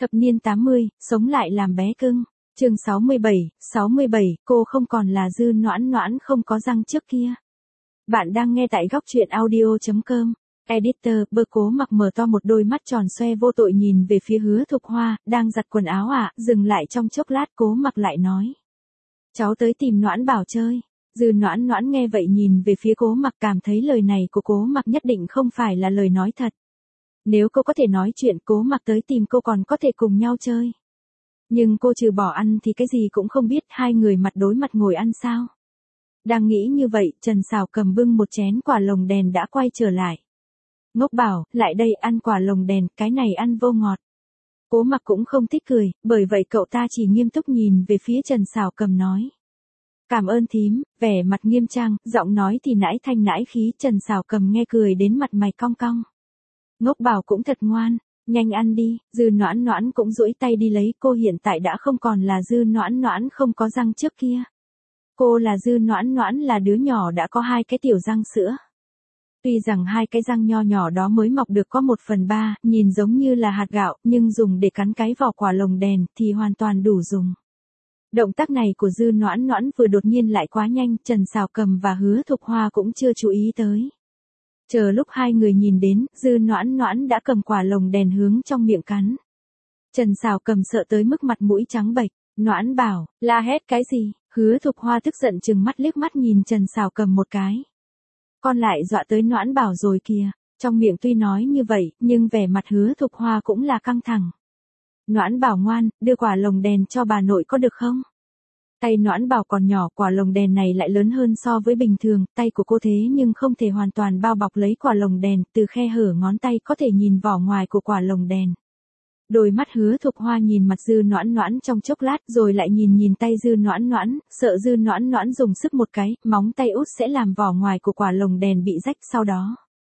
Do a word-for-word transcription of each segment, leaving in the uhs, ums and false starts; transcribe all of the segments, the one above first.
Thập niên tám mươi, sống lại làm bé cưng. Chương sáu mươi bảy, sáu mươi bảy, cô không còn là Dư Noãn Noãn không có răng trước kia. Bạn đang nghe tại góc truyện audio chấm com. Editor, bơ Cố Mặc mở to một đôi mắt tròn xoe vô tội nhìn về phía Hứa Thục Hoa, đang giặt quần áo à, dừng lại trong chốc lát Cố Mặc lại nói. Cháu tới tìm Noãn Bảo chơi. Dư Noãn Noãn nghe vậy nhìn về phía Cố Mặc cảm thấy lời này của Cố Mặc nhất định không phải là lời nói thật. Nếu cô có thể nói chuyện Cố Mặc tới tìm cô còn có thể cùng nhau chơi. Nhưng cô trừ bỏ ăn thì cái gì cũng không biết, hai người mặt đối mặt ngồi ăn sao. Đang nghĩ như vậy, Trần Sảo cầm bưng một chén quả lồng đèn đã quay trở lại. Ngốc Bảo, lại đây ăn quả lồng đèn, cái này ăn vô ngọt. Cố Mặc cũng không thích cười, bởi vậy cậu ta chỉ nghiêm túc nhìn về phía Trần Sảo cầm nói. Cảm ơn thím, vẻ mặt nghiêm trang, giọng nói thì nãi thanh nãi khí, Trần Sảo cầm nghe cười đến mặt mày cong cong. Ngốc Bảo cũng thật ngoan, nhanh ăn đi, Dư Noãn Noãn cũng duỗi tay đi lấy, cô hiện tại đã không còn là Dư Noãn Noãn không có răng trước kia. Cô là Dư Noãn Noãn là đứa nhỏ đã có hai cái tiểu răng sữa. Tuy rằng hai cái răng nho nhỏ đó mới mọc được có một phần ba, nhìn giống như là hạt gạo, nhưng dùng để cắn cái vỏ quả lồng đèn thì hoàn toàn đủ dùng. Động tác này của Dư Noãn Noãn vừa đột nhiên lại quá nhanh, Trần Sảo cầm và Hứa Thục Hoa cũng chưa chú ý tới. Chờ lúc hai người nhìn đến, Dư Noãn Noãn đã cầm quả lồng đèn hướng trong miệng cắn. Trần Sảo cầm sợ tới mức mặt mũi trắng bệch, Noãn Bảo, la hét cái gì? Hứa Thục Hoa tức giận trừng mắt liếc mắt nhìn Trần Sảo cầm một cái. Con lại dọa tới Noãn Bảo rồi kìa, trong miệng tuy nói như vậy, nhưng vẻ mặt Hứa Thục Hoa cũng là căng thẳng. Noãn Bảo ngoan, đưa quả lồng đèn cho bà nội có được không? Tay Noãn Bảo còn nhỏ, quả lồng đèn này lại lớn hơn so với bình thường, tay của cô thế nhưng không thể hoàn toàn bao bọc lấy quả lồng đèn, từ khe hở ngón tay có thể nhìn vỏ ngoài của quả lồng đèn. Đôi mắt Hứa Thục Hoa nhìn mặt Dư Noãn Noãn trong chốc lát rồi lại nhìn nhìn tay Dư Noãn Noãn, sợ Dư Noãn Noãn dùng sức một cái, móng tay út sẽ làm vỏ ngoài của quả lồng đèn bị rách sau đó.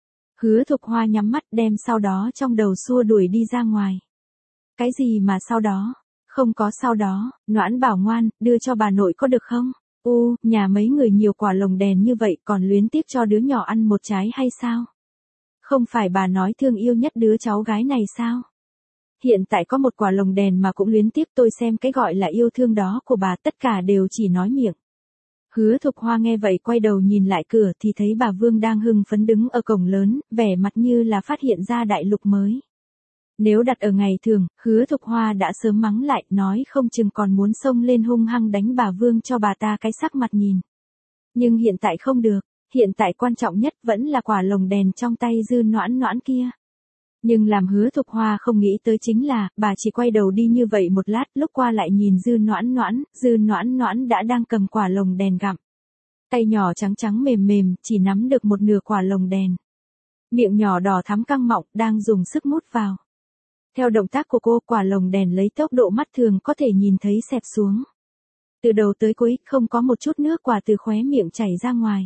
Hứa Thục Hoa nhắm mắt đem sau đó trong đầu xua đuổi đi ra ngoài. Cái gì mà sau đó? Không có sau đó, Noãn Bảo ngoan, đưa cho bà nội có được không? U, nhà mấy người nhiều quả lồng đèn như vậy còn luyến tiếp cho đứa nhỏ ăn một trái hay sao? Không phải bà nói thương yêu nhất đứa cháu gái này sao? Hiện tại có một quả lồng đèn mà cũng luyến tiếp, tôi xem cái gọi là yêu thương đó của bà tất cả đều chỉ nói miệng. Hứa Thục Hoa nghe vậy quay đầu nhìn lại cửa thì thấy bà Vương đang hưng phấn đứng ở cổng lớn, vẻ mặt như là phát hiện ra đại lục mới. Nếu đặt ở ngày thường, Hứa Thục Hoa đã sớm mắng lại, nói không chừng còn muốn xông lên hung hăng đánh bà Vương cho bà ta cái sắc mặt nhìn. Nhưng hiện tại không được, hiện tại quan trọng nhất vẫn là quả lồng đèn trong tay Dư Noãn Noãn kia. Nhưng làm Hứa Thục Hoa không nghĩ tới chính là, bà chỉ quay đầu đi như vậy một lát, lúc qua lại nhìn Dư Noãn Noãn, Dư Noãn Noãn đã đang cầm quả lồng đèn gặm. Tay nhỏ trắng trắng mềm mềm, chỉ nắm được một nửa quả lồng đèn. Miệng nhỏ đỏ thắm căng mọng, đang dùng sức mút vào. Theo động tác của cô, quả lồng đèn lấy tốc độ mắt thường có thể nhìn thấy xẹp xuống. Từ đầu tới cuối, không có một chút nước quả từ khóe miệng chảy ra ngoài.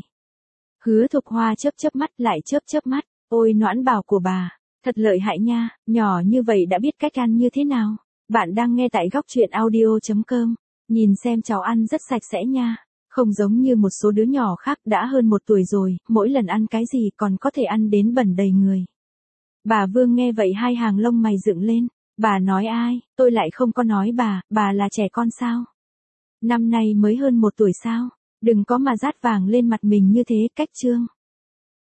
Hứa Thục Hoa chớp chớp mắt lại chớp chớp mắt, ôi Noãn Bảo của bà, thật lợi hại nha, nhỏ như vậy đã biết cách ăn như thế nào. Bạn đang nghe tại góc truyện audio chấm com, nhìn xem cháu ăn rất sạch sẽ nha. Không giống như một số đứa nhỏ khác đã hơn một tuổi rồi, mỗi lần ăn cái gì còn có thể ăn đến bẩn đầy người. Bà Vương nghe vậy hai hàng lông mày dựng lên, bà nói ai, tôi lại không có nói bà, bà là trẻ con sao? Năm nay mới hơn một tuổi sao? Đừng có mà rát vàng lên mặt mình như thế, cách trương.